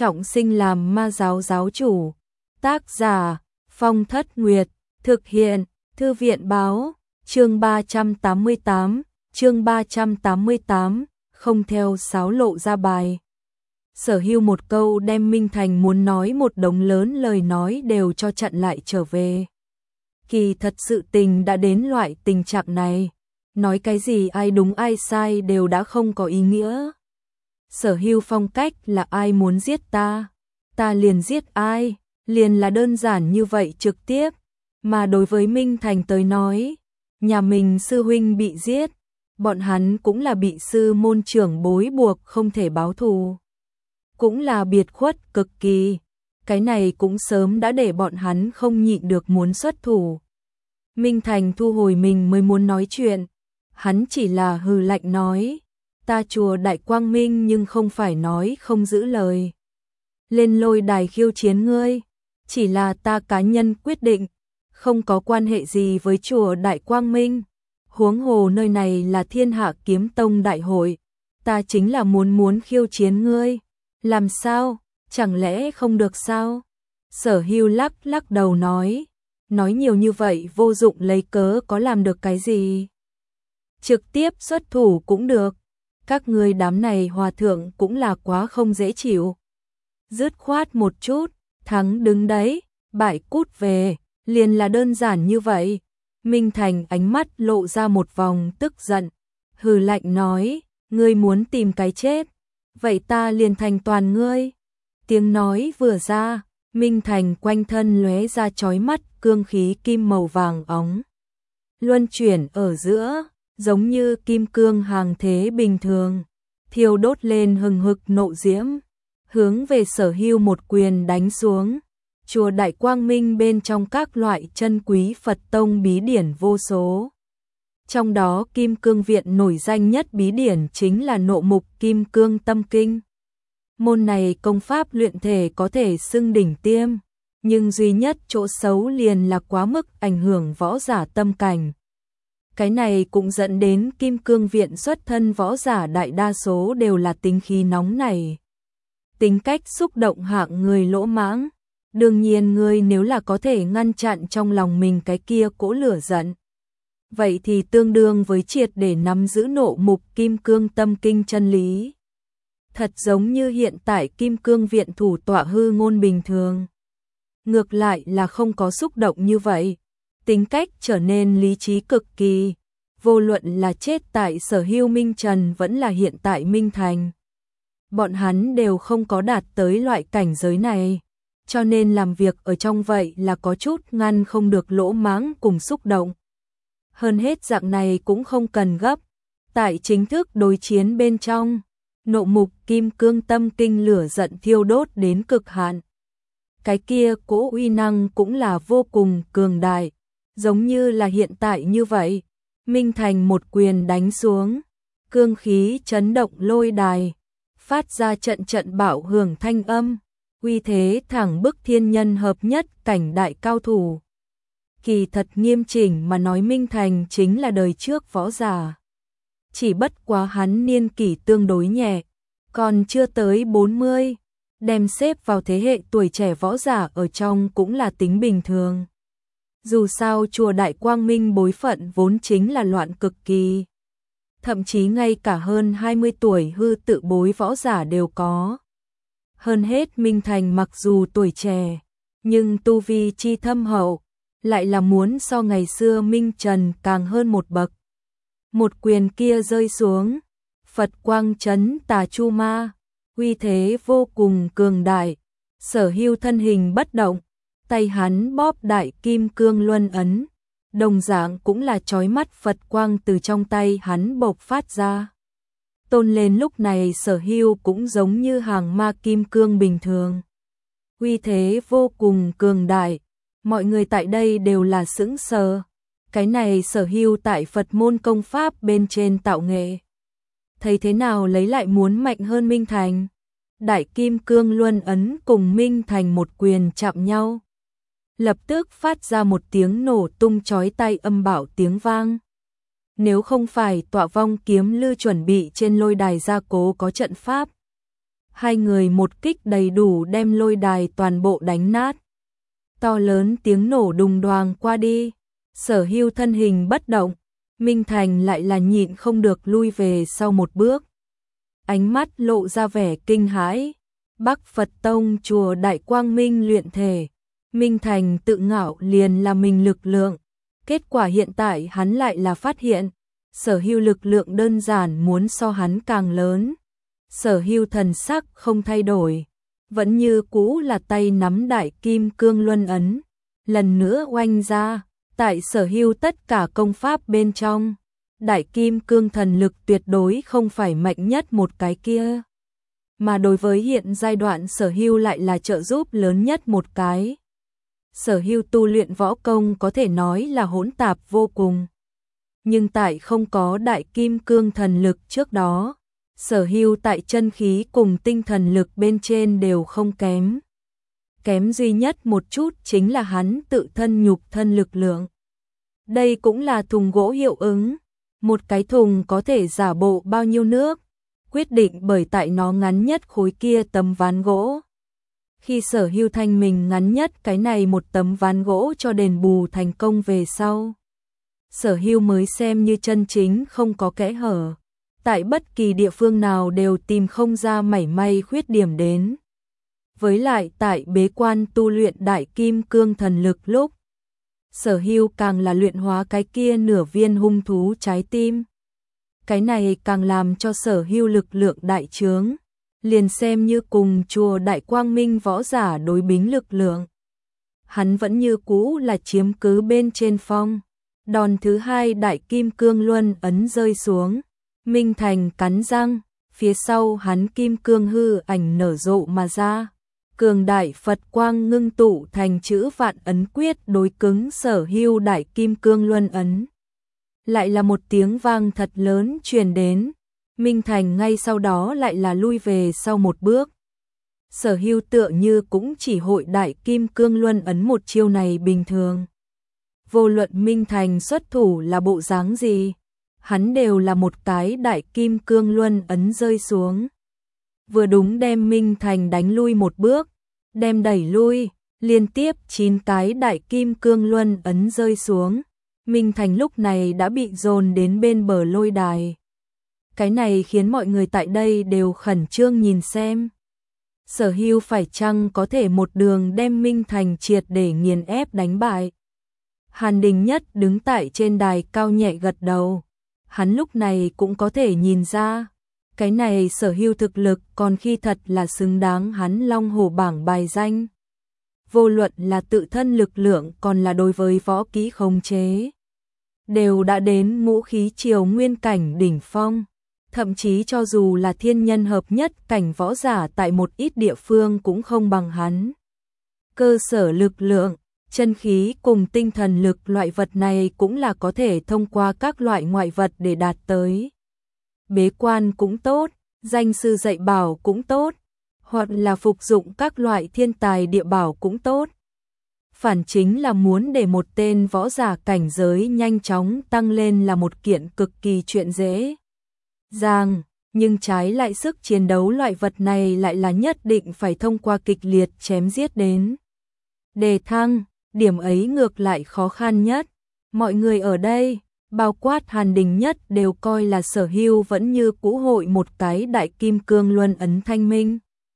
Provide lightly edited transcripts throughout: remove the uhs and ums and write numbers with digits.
trọng sinh làm ma giáo giáo chủ. Tác giả Phong Thất Nguyệt, thực hiện Thư viện báo, chương 388, không theo sáo lộ ra bài. Sở Hưu một câu đem Minh Thành muốn nói một đống lớn lời nói đều cho chặn lại trở về. Kỳ thật sự tình đã đến loại tình trạng này, nói cái gì ai đúng ai sai đều đã không có ý nghĩa. Sở Hưu phong cách là ai muốn giết ta liền giết ai, liền là đơn giản như vậy trực tiếp. Mà đối với Minh Thành tới nói, nhà mình sư huynh bị giết, bọn hắn cũng là bị sư môn trưởng bối buộc không thể báo thù. Cũng là biệt khuất cực kỳ, cái này cũng sớm đã để bọn hắn không nhịn được muốn xuất thủ. Minh Thành thu hồi mình mới muốn nói chuyện, hắn chỉ là hừ lạnh nói, ta chùa Đại Quang Minh nhưng không phải nói không giữ lời. Lên lôi đài khiêu chiến ngươi, chỉ là ta cá nhân quyết định, không có quan hệ gì với chùa Đại Quang Minh. Huống hồ nơi này là Thiên Hạ Kiếm Tông đại hội, ta chính là muốn khiêu chiến ngươi. Làm sao, chẳng lẽ không được sao? Sở Hưu lắc đầu nói nhiều như vậy vô dụng lấy cớ có làm được cái gì? Trực tiếp xuất thủ cũng được, các ngươi đám này hòa thượng cũng là quá không dễ chịu. Dứt khoát một chút, thắng đứng đấy, bại cút về, liền là đơn giản như vậy. Minh Thành ánh mắt lộ ra một vòng tức giận, hừ lạnh nói, ngươi muốn tìm cái chết, vậy ta liền thành toàn ngươi. Tiếng nói vừa ra, Minh Thành quanh thân lóe ra chói mắt cương khí kim màu vàng óng. Luân chuyển ở giữa, giống như kim cương hàng thế bình thường, thiêu đốt lên hừng hực nộ diễm, hướng về Sở Hưu một quyền đánh xuống. Chùa Đại Quang Minh bên trong các loại chân quý Phật tông bí điển vô số. Trong đó Kim Cương Viện nổi danh nhất bí điển chính là Nộ Mục Kim Cương Tâm Kinh. Môn này công pháp luyện thể có thể xưng đỉnh tiêm, nhưng duy nhất chỗ xấu liền là quá mức ảnh hưởng võ giả tâm cảnh. Cái này cũng dẫn đến Kim Cương Viện xuất thân võ giả đại đa số đều là tính khí nóng nảy, tính cách xúc động hạng người lỗ mãng. Đương nhiên ngươi nếu là có thể ngăn chặn trong lòng mình cái kia cỗ lửa giận, vậy thì tương đương với triệt để nắm giữ Nộ Mục Kim Cương Tâm Kinh chân lý. Thật giống như hiện tại Kim Cương Viện thủ tọa Hư Ngôn bình thường. Ngược lại là không có xúc động như vậy, tính cách trở nên lý trí cực kỳ, vô luận là chết tại Sở Hưu Minh Trần vẫn là hiện tại Minh Thành. Bọn hắn đều không có đạt tới loại cảnh giới này, cho nên làm việc ở trong vậy là có chút ngăn không được lỗ mãng cùng xúc động. Hơn hết dạng này cũng không cần gấp, tại chính thức đối chiến bên trong, Nộ Mục Kim Cương Tâm Kinh lửa giận thiêu đốt đến cực hạn. Cái kia cỗ uy năng cũng là vô cùng cường đại, giống như là hiện tại như vậy. Minh Thành một quyền đánh xuống, cương khí chấn động lôi đài, phát ra trận bạo hưởng thanh âm, uy thế thẳng bức thiên nhân hợp nhất cảnh đại cao thủ. Kỳ thật nghiêm chỉnh mà nói Minh Thành chính là đời trước võ giả. Chỉ bất quá hắn niên kỷ tương đối nhẹ, còn chưa tới 40, đem xếp vào thế hệ tuổi trẻ võ giả ở trong cũng là tính bình thường. Dù sao chùa Đại Quang Minh bối phận vốn chính là loạn cực kỳ. Thậm chí ngay cả hơn 20 tuổi hư tự bối võ giả đều có. Hơn hết Minh Thành mặc dù tuổi trẻ, nhưng tu vi chi thâm hậu, lại là muốn so ngày xưa Minh Trần càng hơn một bậc. Một quyền kia rơi xuống, Phật quang chấn tà chu ma, uy thế vô cùng cường đại. Sở Hưu thân hình bất động, tay hắn bóp đại kim cương luân ấn, đồng dạng cũng là chói mắt Phật quang từ trong tay hắn bộc phát ra. Tôn lên lúc này Sở Hưu cũng giống như hàng ma kim cương bình thường. Uy thế vô cùng cường đại, mọi người tại đây đều là sững sờ. Cái này Sở Hưu tại Phật môn công pháp bên trên tạo nghệ, thấy thế nào lấy lại muốn mạnh hơn Minh Thành. Đại kim cương luân ấn cùng Minh Thành một quyền chạm nhau, lập tức phát ra một tiếng nổ tung chói tai âm bạo tiếng vang. Nếu không phải Tọa Vong Kiếm Lư chuẩn bị trên lôi đài gia cố có trận pháp, Hai người một kích đầy đủ đem lôi đài toàn bộ đánh nát. To lớn tiếng nổ đùng đoàng qua đi, Sở Hưu thân hình bất động, Minh Thành lại là nhịn không được lui về sau một bước. Ánh mắt lộ ra vẻ kinh hãi. Bắc Phật Tông chùa Đại Quang Minh luyện thể, Minh Thành tự ngạo liền là mình lực lượng. Kết quả hiện tại hắn lại là phát hiện, Sở Hưu lực lượng đơn giản muốn so hắn càng lớn. Sở Hưu thần sắc không thay đổi, vẫn như cũ là tay nắm Đại Kim Cương Luân ấn, lần nữa oanh ra. Tại Sở Hưu tất cả công pháp bên trong, Đại Kim Cương thần lực tuyệt đối không phải mạnh nhất một cái kia, mà đối với hiện giai đoạn Sở Hưu lại là trợ giúp lớn nhất một cái. Sở Hưu tu luyện võ công có thể nói là hỗn tạp vô cùng, nhưng tại không có Đại Kim Cương thần lực trước đó, Sở Hưu tại chân khí cùng tinh thần lực bên trên đều không kém. Kém duy nhất một chút chính là hắn tự thân nhục thân lực lượng. Đây cũng là thùng gỗ hiệu ứng. Một cái thùng có thể giả bộ bao nhiêu nước, quyết định bởi tại nó ngắn nhất khối kia tấm ván gỗ. Khi Sở Hưu thanh mình ngắn nhất cái này một tấm ván gỗ cho đền bù thành công về sau, Sở Hưu mới xem như chân chính không có kẽ hở. Tại bất kỳ địa phương nào đều tìm không ra mảy may khuyết điểm đến. Với lại tại bế quan tu luyện Đại Kim Cương thần lực lúc, Sở Hưu càng là luyện hóa cái kia nửa viên hung thú trái tim. Cái này càng làm cho Sở Hưu lực lượng đại trướng, liền xem như cùng chùa Đại Quang Minh võ giả đối bính lực lượng. Hắn vẫn như cũ là chiếm cứ bên trên phong. Đòn thứ hai Đại Kim Cương Luân ấn rơi xuống, Minh Thành cắn răng, phía sau hắn kim cương hư ảnh nở rộ mà ra. Cường đại Phật quang ngưng tụ thành chữ vạn ấn quyết đối cứng Sở Hưu Đại Kim Cương Luân ấn. Lại là một tiếng vang thật lớn truyền đến, Minh Thành ngay sau đó lại là lui về sau một bước. Sở Hưu tựa như cũng chỉ hội Đại Kim Cương Luân ấn một chiêu này bình thường. Vô luận Minh Thành xuất thủ là bộ dáng gì, hắn đều là một cái Đại Kim Cương Luân ấn rơi xuống. Vừa đúng đem Minh Thành đánh lui một bước, đem đẩy lui, liên tiếp 9 cái Đại Kim Cương Luân ấn rơi xuống. Minh Thành lúc này đã bị dồn đến bên bờ lôi đài. Cái này khiến mọi người tại đây đều khẩn trương nhìn xem. Sở Hưu phải chăng có thể một đường đem Minh Thành triệt để nghiền ép đánh bại. Hàn Đình Nhất đứng tại trên đài cao nhẹ gật đầu. Hắn lúc này cũng có thể nhìn ra, cái này Sở Hưu thực lực còn khi thật là xứng đáng hắn Long Hổ bảng bài danh. Vô luận là tự thân lực lượng còn là đối với võ kỹ khống chế, đều đã đến ngũ khí triều nguyên cảnh đỉnh phong. Thậm chí cho dù là thiên nhân hợp nhất cảnh võ giả tại một ít địa phương cũng không bằng hắn. Cơ sở lực lượng, chân khí cùng tinh thần lực loại vật này cũng là có thể thông qua các loại ngoại vật để đạt tới. Bế quan cũng tốt, danh sư dạy bảo cũng tốt, hoặc là phục dụng các loại thiên tài địa bảo cũng tốt. Phản chính là muốn để một tên võ giả cảnh giới nhanh chóng tăng lên là một kiện cực kỳ chuyện dễ dàng, nhưng trái lại sức chiến đấu loại vật này lại là nhất định phải thông qua kịch liệt chém giết đến đề thăng, điểm ấy ngược lại khó khăn nhất. Mọi người ở đây, bao quát Hàn Đình Nhất đều coi là Sở Hưu vẫn như cũ hội một cái Đại Kim Cương Luân ấn thanh minh.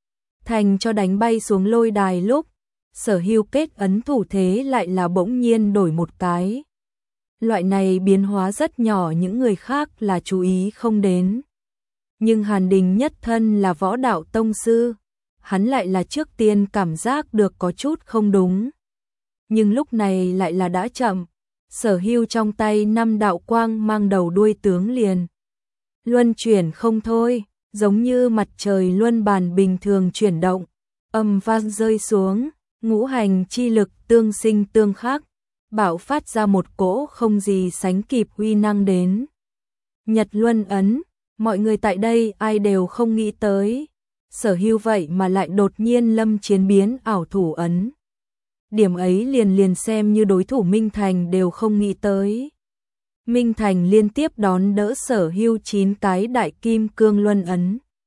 Thành cho đánh bay xuống lôi đài lúc, Sở Hưu kết ấn thủ thế lại là bỗng nhiên đổi một cái. Loại này biến hóa rất nhỏ, những người khác là chú ý không đến. Nhưng Hàn Đình Nhất thân là võ đạo tông sư, hắn lại là trước tiên cảm giác được có chút không đúng. Nhưng lúc này lại là đã chậm. Sở Hưu trong tay 5 đạo quang mang đầu đuôi tướng liền luân chuyển không thôi, giống như mặt trời luân bàn bình thường chuyển động, âm vang rơi xuống, ngũ hành chi lực tương sinh tương khắc, bạo phát ra một cỗ không gì sánh kịp uy năng đến. Nhật Luân ấn, mọi người tại đây ai đều không nghĩ tới, Sở Hưu vậy mà lại đột nhiên lâm chiến biến ảo thủ ấn. Điểm ấy liền xem như đối thủ Minh Thành đều không nghĩ tới. Minh Thành liên tiếp đón đỡ Sở Hưu 9 cái Đại Kim Cương Luân ấn.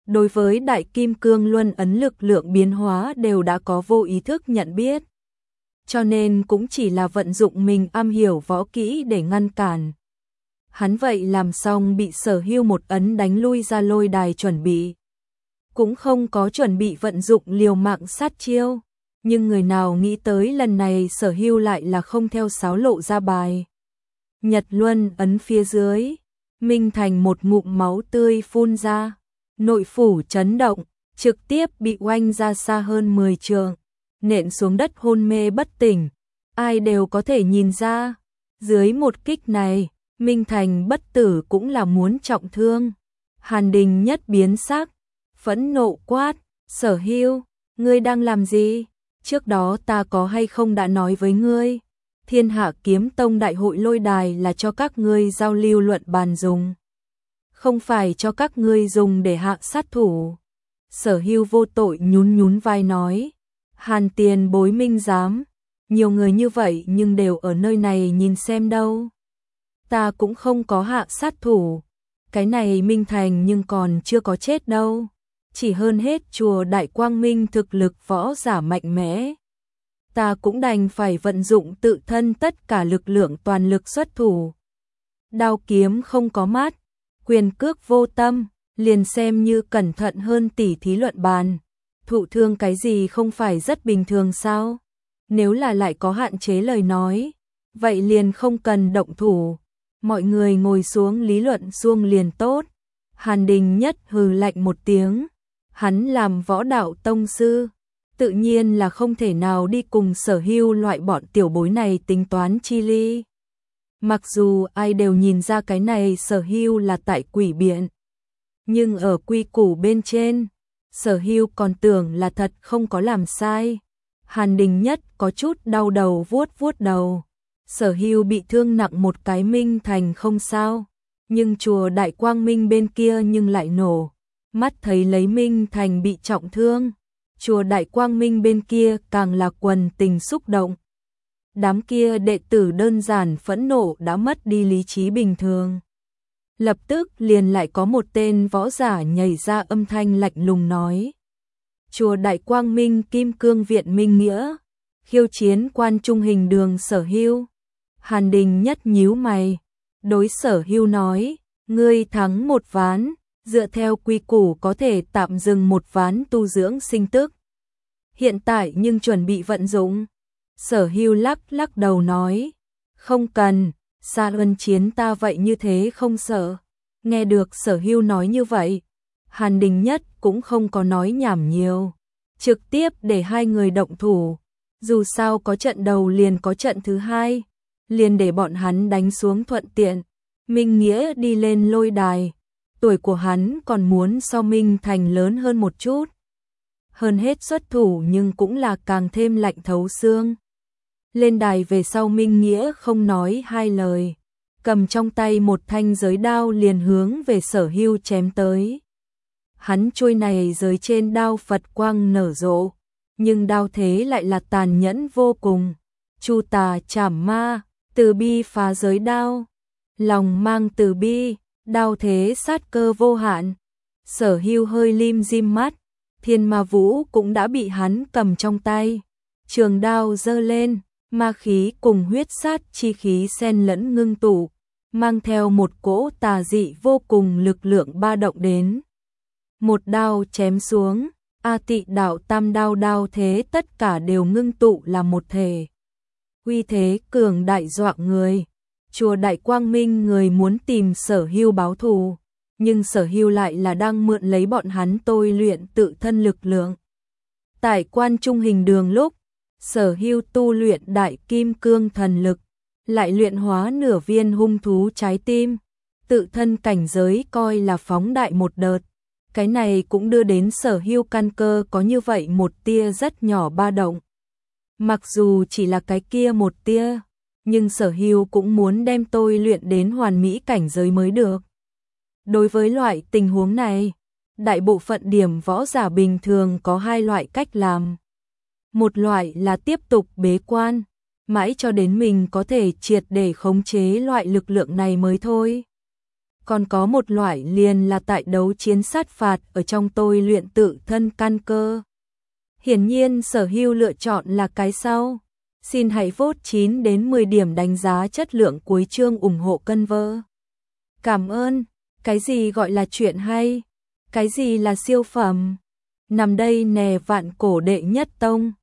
Đối với đại kim cương luân ấn lực lượng biến hóa đều đã có vô ý thức nhận biết. Cho nên cũng chỉ là vận dụng mình am hiểu võ kỹ để ngăn cản. Hắn vậy làm xong bị Sở Hưu một ấn đánh lui ra lôi đài chuẩn bị. Cũng không có chuẩn bị vận dụng liều mạng sát chiêu. Nhưng người nào nghĩ tới lần này Sở Hưu lại là không theo sáo lộ ra bài. Nhật luân ấn phía dưới, Minh Thành một ngụm máu tươi phun ra. Nội phủ chấn động, trực tiếp bị oanh ra xa hơn 10 trượng, nện xuống đất hôn mê bất tỉnh. Ai đều có thể nhìn ra, dưới một kích này, Minh Thành bất tử cũng là muốn trọng thương. Hàn Đình nhất biến sắc, phẫn nộ quát, Sở Hưu, ngươi đang làm gì? Trước đó ta có hay không đã nói với ngươi, Thiên Hạ Kiếm Tông đại hội lôi đài là cho các ngươi giao lưu luận bàn dùng, không phải cho các ngươi dùng để hạ sát thủ. Sở Hưu vô tội nhún nhún vai nói, Hàn tiền bối minh giám, nhiều người như vậy nhưng đều ở nơi này nhìn xem đâu. Ta cũng không có hạ sát thủ, cái này Minh Thành nhưng còn chưa có chết đâu. Chỉ hơn hết chùa Đại Quang Minh thực lực võ giả mạnh mẽ. Ta cũng đành phải vận dụng tự thân tất cả lực lượng toàn lực xuất thủ. Đao kiếm không có mắt, quyền cước vô tâm, liền xem như cẩn thận hơn tỉ thí luận bàn. Thụ thương cái gì không phải rất bình thường sao? Nếu là lại có hạn chế lời nói, vậy liền không cần động thủ. Mọi người ngồi xuống lý luận xuông liền tốt. Hàn Đình nhất hừ lạnh một tiếng. Hắn làm võ đạo tông sư, tự nhiên là không thể nào đi cùng Sở Hưu loại bọn tiểu bối này tính toán chi ly. Mặc dù ai đều nhìn ra cái này Sở Hưu là tại quỷ biện, nhưng ở quy củ bên trên, Sở Hưu còn tưởng là thật không có làm sai. Hàn Đình nhất có chút đau đầu vuốt vuốt đầu. Sở Hưu bị thương nặng một cái Minh Thành không sao, nhưng chùa Đại Quang Minh bên kia nhưng lại nổ. Mắt thấy lấy Minh Thành bị trọng thương, chùa Đại Quang Minh bên kia càng là quần tình xúc động. Đám kia đệ tử đơn giản phẫn nộ đã mất đi lý trí bình thường. Lập tức liền lại có một tên võ giả nhảy ra âm thanh lạnh lùng nói. Chùa Đại Quang Minh Kim Cương Viện Minh Nghĩa, khiêu chiến Quan Trung Hình Đường Sở Hưu. Hàn Đình nhất nhíu mày, đối Sở Hưu nói, ngươi thắng một ván. Dựa theo quy củ có thể tạm dừng một ván tu dưỡng sinh tức. Hiện tại nhưng chuẩn bị vận dụng. Sở Hưu lắc đầu nói, không cần, Sa Luân chiến ta vậy như thế không sợ. Nghe được Sở Hưu nói như vậy, Hàn Đình nhất cũng không có nói nhảm nhiều, trực tiếp để hai người động thủ. Dù sao có trận đầu liền có trận thứ hai, liền để bọn hắn đánh xuống thuận tiện. Minh Nghĩa đi lên lôi đài. Tuổi của hắn còn muốn so Minh Thành lớn hơn một chút. Hơn hết xuất thủ nhưng cũng là càng thêm lạnh thấu xương. Lên đài về sau Minh Nghĩa không nói hai lời, cầm trong tay một thanh giới đao liền hướng về Sở Hưu chém tới. Hắn trôi này giới trên đao Phật quang nở rộ, nhưng đao thế lại là tàn nhẫn vô cùng. Chu tà chảm ma, từ bi phá giới đao, lòng mang từ bi. Đao thế sát cơ vô hạn. Sở Hưu hơi lim dim mắt, Thiên Ma Vũ cũng đã bị hắn cầm trong tay. Trường đao giơ lên, ma khí cùng huyết sát chi khí xen lẫn ngưng tụ, mang theo một cỗ tà dị vô cùng lực lượng ba động đến. Một đao chém xuống, A Tị đạo tam đao đao thế tất cả đều ngưng tụ là một thể. Uy thế cường đại dọa người. Chùa Đại Quang Minh người muốn tìm Sở Hưu báo thù, nhưng Sở Hưu lại là đang mượn lấy bọn hắn tôi luyện tự thân lực lượng. Tại Quan Trung Hình Đường lúc, Sở Hưu tu luyện Đại Kim Cương thần lực, lại luyện hóa nửa viên hung thú trái tim, tự thân cảnh giới coi là phóng đại một đợt. Cái này cũng đưa đến Sở Hưu căn cơ có như vậy một tia rất nhỏ ba động. Mặc dù chỉ là cái kia một tia, nhưng Sở Hưu cũng muốn đem tôi luyện đến hoàn mỹ cảnh giới mới được. Đối với loại tình huống này, đại bộ phận điểm võ giả bình thường có hai loại cách làm. Một loại là tiếp tục bế quan, mãi cho đến mình có thể triệt để khống chế loại lực lượng này mới thôi. Còn có một loại liền là tại đấu chiến sát phạt ở trong tôi luyện tự thân căn cơ. Hiển nhiên Sở Hưu lựa chọn là cái sau. Xin hãy vote 9 đến 10 điểm đánh giá chất lượng cuối chương ủng hộ cân vơ. Cảm ơn. Cái gì gọi là chuyện hay? Cái gì là siêu phẩm? Nằm đây nè vạn cổ đệ nhất tông.